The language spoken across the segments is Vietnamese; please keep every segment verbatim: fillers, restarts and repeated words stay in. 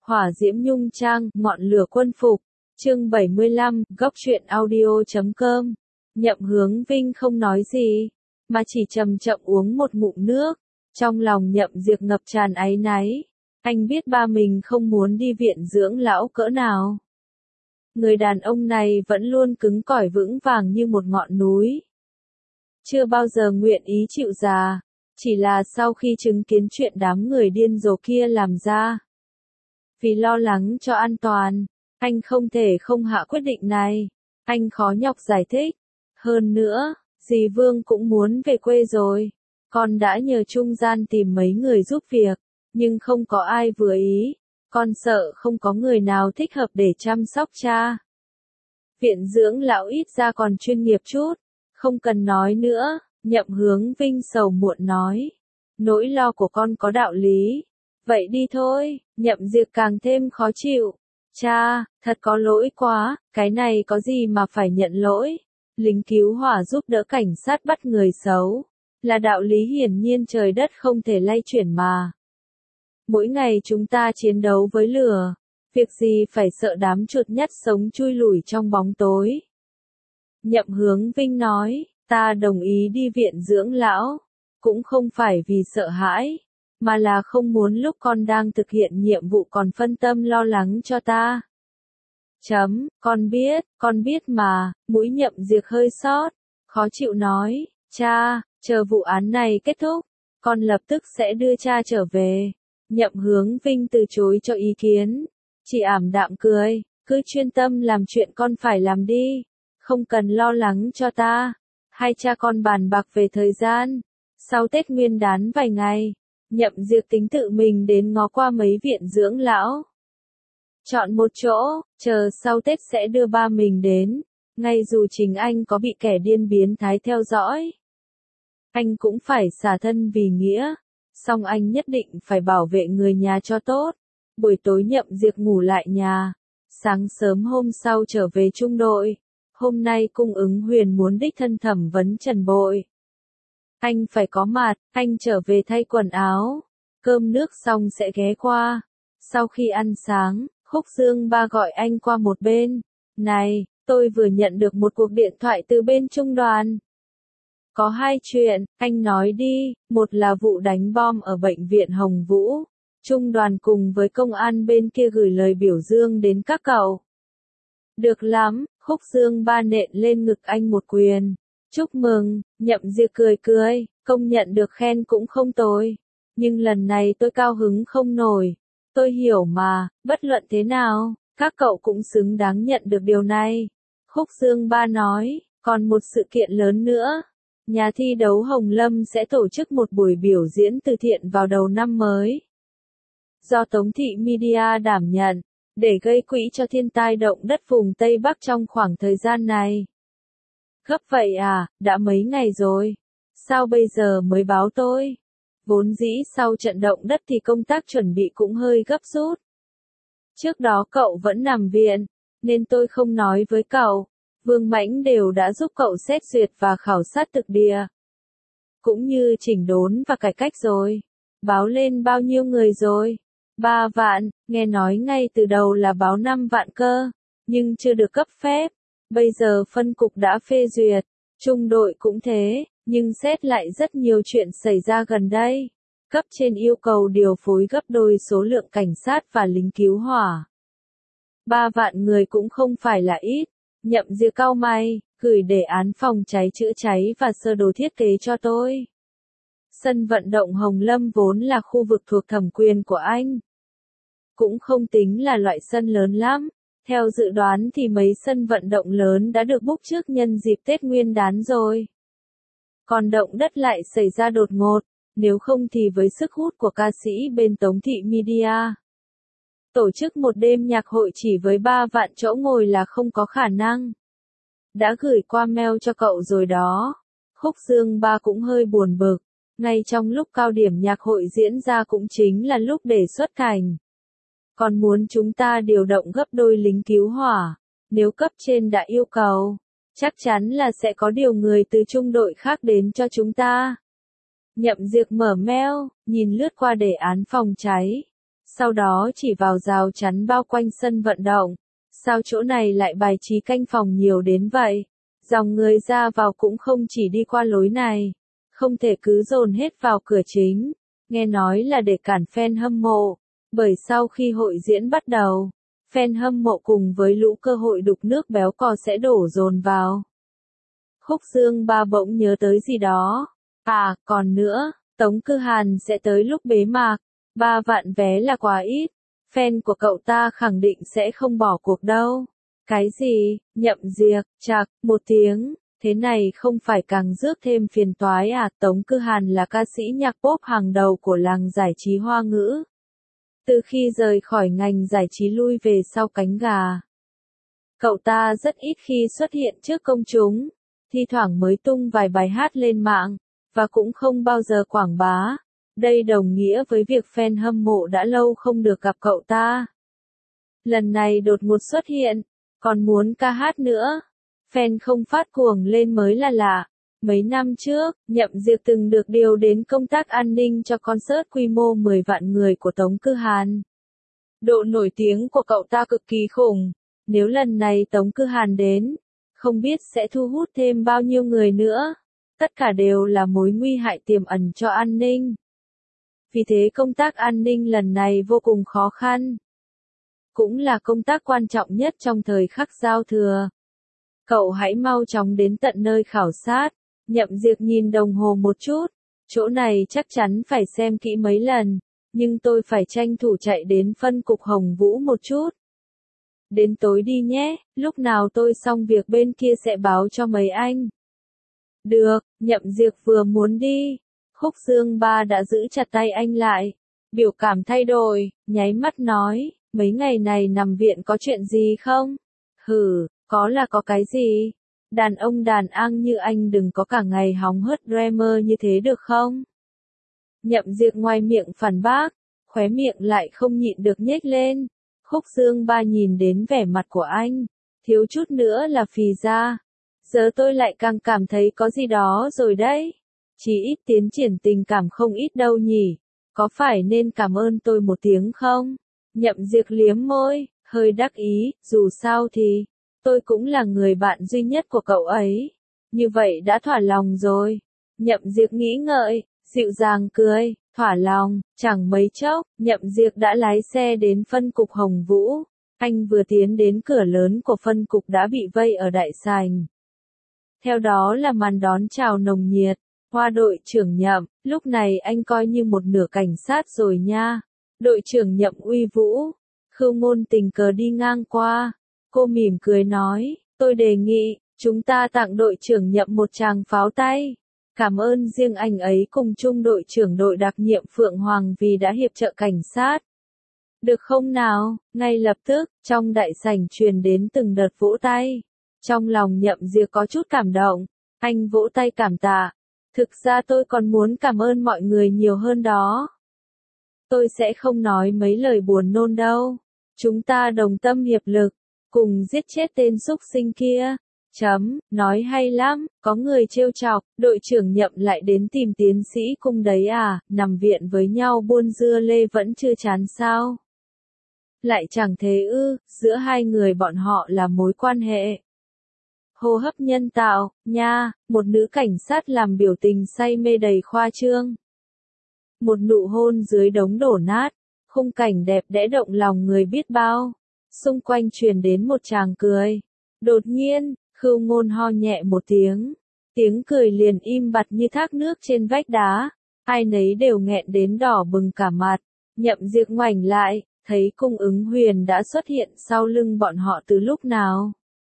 Hỏa diễm nhung trang, ngọn lửa quân phục. Chương bảy mươi lăm, góc truyện audio chấm com. Nhậm Hướng Vinh không nói gì, mà chỉ chậm chậm uống một ngụm nước. Trong lòng Nhậm Diệp ngập tràn áy náy. Anh biết ba mình không muốn đi viện dưỡng lão cỡ nào. Người đàn ông này vẫn luôn cứng cỏi vững vàng như một ngọn núi. Chưa bao giờ nguyện ý chịu già, chỉ là sau khi chứng kiến chuyện đám người điên rồ kia làm ra. Vì lo lắng cho an toàn, anh không thể không hạ quyết định này. Anh khó nhọc giải thích. Hơn nữa, dì Vương cũng muốn về quê rồi. Con đã nhờ trung gian tìm mấy người giúp việc, nhưng không có ai vừa ý. Con sợ không có người nào thích hợp để chăm sóc cha. Viện dưỡng lão ít ra còn chuyên nghiệp chút. Không cần nói nữa, Nhậm Hướng Vinh sầu muộn nói. Nỗi lo của con có đạo lý. Vậy đi thôi, Nhậm Diệp càng thêm khó chịu. Cha, thật có lỗi quá, cái này có gì mà phải nhận lỗi. Lính cứu hỏa giúp đỡ cảnh sát bắt người xấu. Là đạo lý hiển nhiên trời đất không thể lay chuyển mà. Mỗi ngày chúng ta chiến đấu với lửa. Việc gì phải sợ đám chuột nhắt sống chui lủi trong bóng tối. Nhậm Hướng Vinh nói, ta đồng ý đi viện dưỡng lão. Cũng không phải vì sợ hãi, mà là không muốn lúc con đang thực hiện nhiệm vụ còn phân tâm lo lắng cho ta. Chấm, con biết, con biết mà, mũi Nhậm Diệp hơi sót, khó chịu nói, cha, chờ vụ án này kết thúc, con lập tức sẽ đưa cha trở về. Nhậm Hướng Vinh từ chối cho ý kiến, chỉ ảm đạm cười, cứ chuyên tâm làm chuyện con phải làm đi, không cần lo lắng cho ta. Hai cha con bàn bạc về thời gian, sau Tết Nguyên Đán vài ngày. Nhậm Diệp tính tự mình đến ngó qua mấy viện dưỡng lão. Chọn một chỗ, chờ sau Tết sẽ đưa ba mình đến, ngay dù chính anh có bị kẻ điên biến thái theo dõi. Anh cũng phải xả thân vì nghĩa, song anh nhất định phải bảo vệ người nhà cho tốt. Buổi tối Nhậm Diệp ngủ lại nhà, sáng sớm hôm sau trở về trung đội. Hôm nay cung ứng huyền muốn đích thân thẩm vấn Trần Bội. Anh phải có mặt, anh trở về thay quần áo, cơm nước xong sẽ ghé qua. Sau khi ăn sáng, Khúc Dương Ba gọi anh qua một bên. Này, tôi vừa nhận được một cuộc điện thoại từ bên trung đoàn. Có hai chuyện, anh nói đi, một là vụ đánh bom ở bệnh viện Hồng Vũ. Trung đoàn cùng với công an bên kia gửi lời biểu dương đến các cậu. Được lắm, Khúc Dương Ba nện lên ngực anh một quyền. Chúc mừng, Nhậm Diệp cười cười, công nhận được khen cũng không tồi. Nhưng lần này tôi cao hứng không nổi. Tôi hiểu mà, bất luận thế nào, các cậu cũng xứng đáng nhận được điều này. Khúc Dương Ba nói, còn một sự kiện lớn nữa. Nhà thi đấu Hồng Lâm sẽ tổ chức một buổi biểu diễn từ thiện vào đầu năm mới. Do Tống Thị Media đảm nhận, để gây quỹ cho thiên tai động đất vùng Tây Bắc trong khoảng thời gian này. Gấp vậy à, đã mấy ngày rồi. Sao bây giờ mới báo tôi? Vốn dĩ sau trận động đất thì công tác chuẩn bị cũng hơi gấp rút. Trước đó cậu vẫn nằm viện, nên tôi không nói với cậu. Vương Mãnh đều đã giúp cậu xét duyệt và khảo sát thực địa. Cũng như chỉnh đốn và cải cách rồi. Báo lên bao nhiêu người rồi? Ba vạn, nghe nói ngay từ đầu là báo năm vạn cơ, nhưng chưa được cấp phép. Bây giờ phân cục đã phê duyệt, trung đội cũng thế, nhưng xét lại rất nhiều chuyện xảy ra gần đây. Cấp trên yêu cầu điều phối gấp đôi số lượng cảnh sát và lính cứu hỏa. Ba vạn người cũng không phải là ít. Nhậm Diệp cau mày, gửi đề án phòng cháy chữa cháy và sơ đồ thiết kế cho tôi. Sân vận động Hồng Lâm vốn là khu vực thuộc thẩm quyền của anh. Cũng không tính là loại sân lớn lắm. Theo dự đoán thì mấy sân vận động lớn đã được book trước nhân dịp Tết Nguyên Đán rồi. Còn động đất lại xảy ra đột ngột, nếu không thì với sức hút của ca sĩ bên Tống Thị Media. Tổ chức một đêm nhạc hội chỉ với ba vạn chỗ ngồi là không có khả năng. Đã gửi qua mail cho cậu rồi đó. Khúc Dương Ba cũng hơi buồn bực. Ngay trong lúc cao điểm nhạc hội diễn ra cũng chính là lúc để xuất cảnh. Còn muốn chúng ta điều động gấp đôi lính cứu hỏa. Nếu cấp trên đã yêu cầu, chắc chắn là sẽ có điều người từ trung đội khác đến cho chúng ta. Nhậm Diệp mở mail, nhìn lướt qua đề án phòng cháy. sau đó chỉ vào rào chắn bao quanh sân vận động. Sao chỗ này lại bài trí canh phòng nhiều đến vậy? Dòng người ra vào cũng không chỉ đi qua lối này, không thể cứ dồn hết vào cửa chính, nghe nói là để cản fan hâm mộ, bởi sau khi hội diễn bắt đầu, fan hâm mộ cùng với lũ cơ hội đục nước béo cò sẽ đổ dồn vào. Khúc Dương Ba bỗng nhớ tới gì đó. À, còn nữa, Tống Cư Hàn sẽ tới lúc bế mạc, ba vạn vé là quá ít, fan của cậu ta khẳng định sẽ không bỏ cuộc đâu. Cái gì, Nhậm Diệc, chạc, một tiếng, thế này không phải càng rước thêm phiền toái à? Tống Cư Hàn là ca sĩ nhạc pop hàng đầu của làng giải trí Hoa ngữ. Từ khi rời khỏi ngành giải trí lui về sau cánh gà, cậu ta rất ít khi xuất hiện trước công chúng, thi thoảng mới tung vài bài hát lên mạng, và cũng không bao giờ quảng bá. Đây đồng nghĩa với việc fan hâm mộ đã lâu không được gặp cậu ta. Lần này đột ngột xuất hiện, còn muốn ca hát nữa. Fan không phát cuồng lên mới là lạ. Mấy năm trước, Nhậm Diệc từng được điều đến công tác an ninh cho concert quy mô mười vạn người của Tống Cư Hàn. Độ nổi tiếng của cậu ta cực kỳ khủng. Nếu lần này Tống Cư Hàn đến, không biết sẽ thu hút thêm bao nhiêu người nữa. Tất cả đều là mối nguy hại tiềm ẩn cho an ninh. Vì thế công tác an ninh lần này vô cùng khó khăn. Cũng là công tác quan trọng nhất trong thời khắc giao thừa. Cậu hãy mau chóng đến tận nơi khảo sát. Nhậm Diệc nhìn đồng hồ một chút. Chỗ này chắc chắn phải xem kỹ mấy lần. Nhưng tôi phải tranh thủ chạy đến phân cục Hồng Vũ một chút. Đến tối đi nhé, lúc nào tôi xong việc bên kia sẽ báo cho mấy anh. Được, Nhậm Diệc vừa muốn đi. Khúc Dương Ba đã giữ chặt tay anh lại. Biểu cảm thay đổi, nháy mắt nói, mấy ngày này nằm viện có chuyện gì không? Hừ, có là có cái gì? Đàn ông đàn ang như anh đừng có cả ngày hóng hớt dreamer như thế được không? Nhậm Diệc ngoài miệng phản bác, khóe miệng lại không nhịn được nhếch lên. Khúc Dương Ba nhìn đến vẻ mặt của anh, thiếu chút nữa là phì ra. Giờ tôi lại càng cảm thấy có gì đó rồi đấy. Chỉ ít tiến triển tình cảm không ít đâu nhỉ. Có phải nên cảm ơn tôi một tiếng không? Nhậm Diệc liếm môi, hơi đắc ý, dù sao thì, tôi cũng là người bạn duy nhất của cậu ấy. Như vậy đã thỏa lòng rồi. Nhậm Diệc nghĩ ngợi, dịu dàng cười, thỏa lòng, chẳng mấy chốc, Nhậm Diệc đã lái xe đến phân cục Hồng Vũ. Anh vừa tiến đến cửa lớn của phân cục đã bị vây ở đại sảnh. Theo đó là màn đón chào nồng nhiệt. Hoa đội trưởng Nhậm, lúc này anh coi như một nửa cảnh sát rồi nha. Đội trưởng Nhậm uy vũ. Khưu Ngôn tình cờ đi ngang qua. Cô mỉm cười nói, tôi đề nghị, chúng ta tặng đội trưởng Nhậm một tràng pháo tay. Cảm ơn riêng anh ấy cùng chung đội trưởng đội đặc nhiệm Phượng Hoàng vì đã hiệp trợ cảnh sát. Được không nào? Ngay lập tức, trong đại sảnh truyền đến từng đợt vỗ tay. Trong lòng Nhậm Diệc có chút cảm động. Anh vỗ tay cảm tạ. Thực ra tôi còn muốn cảm ơn mọi người nhiều hơn đó. Tôi sẽ không nói mấy lời buồn nôn đâu. Chúng ta đồng tâm hiệp lực, cùng giết chết tên xúc sinh kia. Chấm, nói hay lắm, có người trêu chọc, đội trưởng Nhậm lại đến tìm tiến sĩ Cung đấy à, nằm viện với nhau buôn dưa lê vẫn chưa chán sao? Lại chẳng thế ư, giữa hai người bọn họ là mối quan hệ. Hô hấp nhân tạo, nha, một nữ cảnh sát làm biểu tình say mê đầy khoa trương. Một nụ hôn dưới đống đổ nát, khung cảnh đẹp đẽ động lòng người biết bao. Xung quanh truyền đến một tràng cười. Đột nhiên, Khưu Ngôn ho nhẹ một tiếng. Tiếng cười liền im bặt như thác nước trên vách đá. Ai nấy đều nghẹn đến đỏ bừng cả mặt. Nhậm Diệc ngoảnh lại, thấy Cung Ứng Huyền đã xuất hiện sau lưng bọn họ từ lúc nào.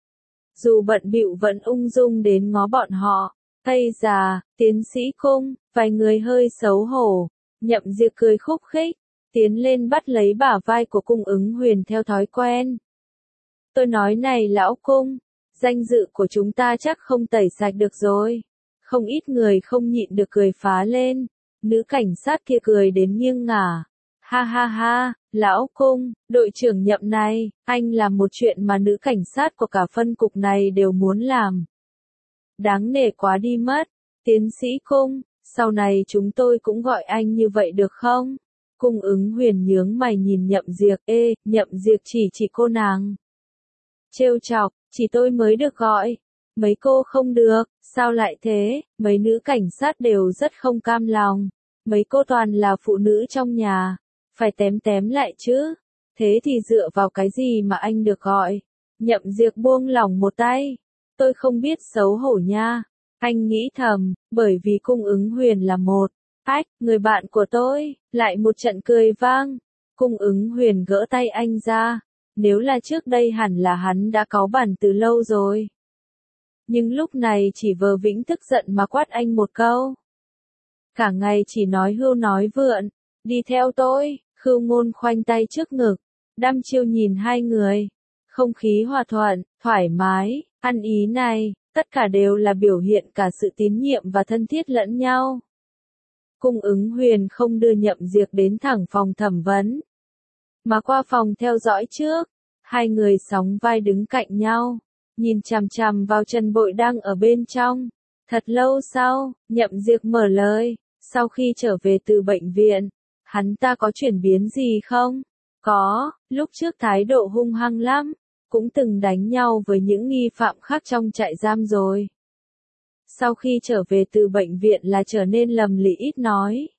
Dù bận bịu vẫn ung dung đến ngó bọn họ. Ây già, tiến sĩ Cung, vài người hơi xấu hổ. Nhậm Diệc cười khúc khích, tiến lên bắt lấy bả vai của Cung Ứng Huyền theo thói quen. Tôi nói này lão Cung, danh dự của chúng ta chắc không tẩy sạch được rồi. Không ít người không nhịn được cười phá lên. Nữ cảnh sát kia cười đến nghiêng ngả. Ha ha ha, lão Cung, đội trưởng Nhậm này, anh làm một chuyện mà nữ cảnh sát của cả phân cục này đều muốn làm. Đáng nể quá đi mất. Tiến sĩ Cung, sau này chúng tôi cũng gọi anh như vậy được không? Cung ứng huyền nhướng mày nhìn Nhậm Diệp, ê, Nhậm Diệp chỉ chỉ cô nàng. Trêu chọc, chỉ tôi mới được gọi. Mấy cô không được, sao lại thế, mấy nữ cảnh sát đều rất không cam lòng. Mấy cô toàn là phụ nữ trong nhà, phải tém tém lại chứ. Thế thì dựa vào cái gì mà anh được gọi? Nhậm Diệp buông lỏng một tay. Tôi không biết xấu hổ nha. Anh nghĩ thầm, bởi vì cung ứng huyền là một. Ách, người bạn của tôi, lại một trận cười vang. Cung ứng huyền gỡ tay anh ra. Nếu là trước đây hẳn là hắn đã cáu bẳn từ lâu rồi. Nhưng lúc này chỉ vờ vĩnh tức giận mà quát anh một câu. Cả ngày chỉ nói hưu nói vượn, đi theo tôi, Khưu Ngôn khoanh tay trước ngực, đăm chiêu nhìn hai người. Không khí hòa thuận, thoải mái, ăn ý này, tất cả đều là biểu hiện cả sự tín nhiệm và thân thiết lẫn nhau. Cung ứng huyền không đưa Nhậm Diệp đến thẳng phòng thẩm vấn, mà qua phòng theo dõi trước. Hai người sóng vai đứng cạnh nhau, nhìn chằm chằm vào Trần Bội đang ở bên trong. Thật lâu sau, Nhậm Diệp mở lời, sau khi trở về từ bệnh viện, hắn ta có chuyển biến gì không? Có, lúc trước thái độ hung hăng lắm, cũng từng đánh nhau với những nghi phạm khác trong trại giam rồi. Sau khi trở về từ bệnh viện là trở nên lầm lĩ ít nói.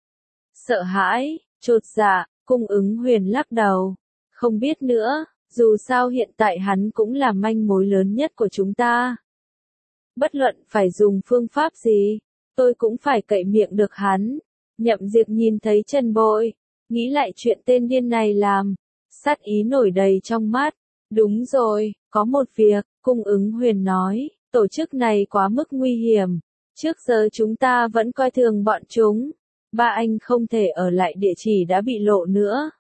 Sợ hãi, chột dạ, cung ứng huyền lắc đầu. Không biết nữa, dù sao hiện tại hắn cũng là manh mối lớn nhất của chúng ta. Bất luận phải dùng phương pháp gì, tôi cũng phải cậy miệng được hắn. Nhậm Diệp nhìn thấy Trần Bội, nghĩ lại chuyện tên điên này làm, sát ý nổi đầy trong mắt. Đúng rồi, có một việc, cung ứng huyền nói, tổ chức này quá mức nguy hiểm. Trước giờ chúng ta vẫn coi thường bọn chúng. Ba anh không thể ở lại địa chỉ đã bị lộ nữa.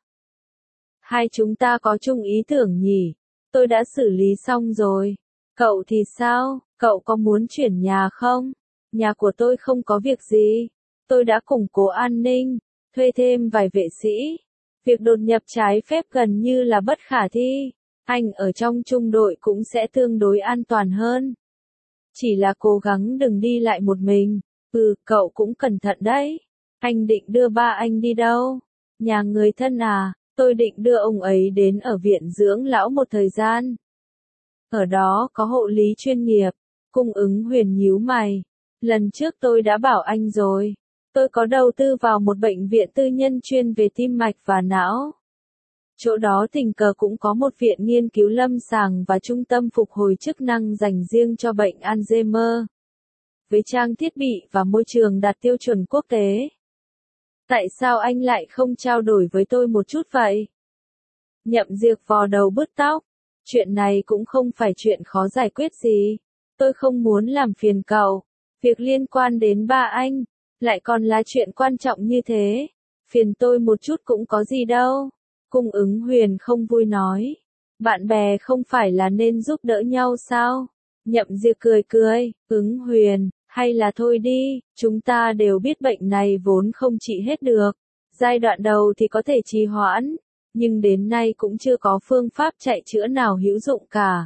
Hai chúng ta có chung ý tưởng nhỉ? Tôi đã xử lý xong rồi. Cậu thì sao? Cậu có muốn chuyển nhà không? Nhà của tôi không có việc gì. Tôi đã củng cố an ninh, thuê thêm vài vệ sĩ. Việc đột nhập trái phép gần như là bất khả thi. Anh ở trong trung đội cũng sẽ tương đối an toàn hơn. Chỉ là cố gắng đừng đi lại một mình. Ừ, cậu cũng cẩn thận đấy. Anh định đưa ba anh đi đâu? Nhà người thân à? Tôi định đưa ông ấy đến ở viện dưỡng lão một thời gian. Ở đó có hộ lý chuyên nghiệp. Cung ứng huyền nhíu mày. Lần trước tôi đã bảo anh rồi. Tôi có đầu tư vào một bệnh viện tư nhân chuyên về tim mạch và não. Chỗ đó tình cờ cũng có một viện nghiên cứu lâm sàng và trung tâm phục hồi chức năng dành riêng cho bệnh Alzheimer. Với trang thiết bị và môi trường đạt tiêu chuẩn quốc tế. Tại sao anh lại không trao đổi với tôi một chút vậy? Nhậm Diệp vò đầu bứt tóc. Chuyện này cũng không phải chuyện khó giải quyết gì. Tôi không muốn làm phiền cậu. Việc liên quan đến ba anh, lại còn là chuyện quan trọng như thế. Phiền tôi một chút cũng có gì đâu. Cung ứng huyền không vui nói. Bạn bè không phải là nên giúp đỡ nhau sao? Nhậm Diệp cười cười, ứng huyền, hay là thôi đi, chúng ta đều biết bệnh này vốn không trị hết được. Giai đoạn đầu thì có thể trì hoãn, nhưng đến nay cũng chưa có phương pháp chạy chữa nào hữu dụng cả.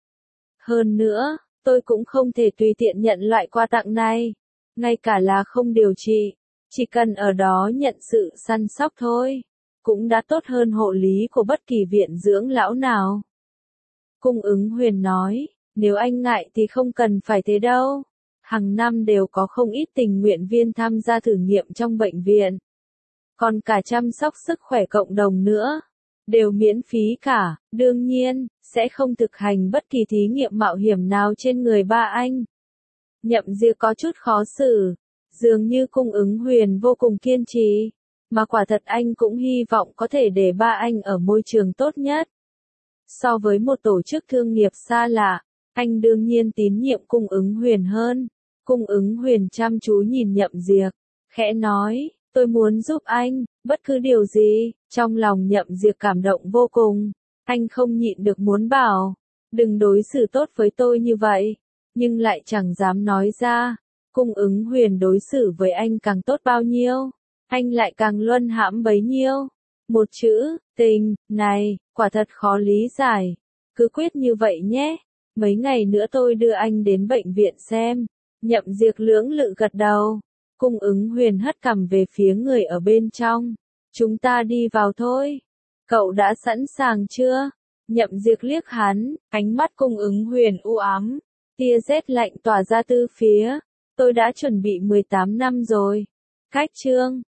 Hơn nữa, tôi cũng không thể tùy tiện nhận loại quà tặng này, ngay cả là không điều trị, chỉ cần ở đó nhận sự săn sóc thôi, cũng đã tốt hơn hộ lý của bất kỳ viện dưỡng lão nào. Cung ứng huyền nói, nếu anh ngại thì không cần phải thế đâu. Hàng năm đều có không ít tình nguyện viên tham gia thử nghiệm trong bệnh viện. Còn cả chăm sóc sức khỏe cộng đồng nữa. Đều miễn phí cả, đương nhiên, sẽ không thực hành bất kỳ thí nghiệm mạo hiểm nào trên người ba anh. Nhậm Diệp có chút khó xử. Dường như cung ứng huyền vô cùng kiên trì. Mà quả thật anh cũng hy vọng có thể để ba anh ở môi trường tốt nhất. So với một tổ chức thương nghiệp xa lạ, anh đương nhiên tín nhiệm cung ứng huyền hơn. Cung ứng huyền chăm chú nhìn Nhậm Diệp, khẽ nói, tôi muốn giúp anh, bất cứ điều gì. Trong lòng Nhậm Diệp cảm động vô cùng, anh không nhịn được muốn bảo, đừng đối xử tốt với tôi như vậy, nhưng lại chẳng dám nói ra. Cung ứng huyền đối xử với anh càng tốt bao nhiêu, anh lại càng luân hãm bấy nhiêu. Một chữ, tình, này, quả thật khó lý giải. Cứ quyết như vậy nhé, mấy ngày nữa tôi đưa anh đến bệnh viện xem. Nhậm Diệp lưỡng lự gật đầu. Cung ứng huyền hất cằm về phía người ở bên trong. Chúng ta đi vào thôi. Cậu đã sẵn sàng chưa? Nhậm Diệt liếc hắn, ánh mắt cung ứng huyền u ám. Tia rét lạnh tỏa ra từ phía. Tôi đã chuẩn bị mười tám năm rồi. Cách chương.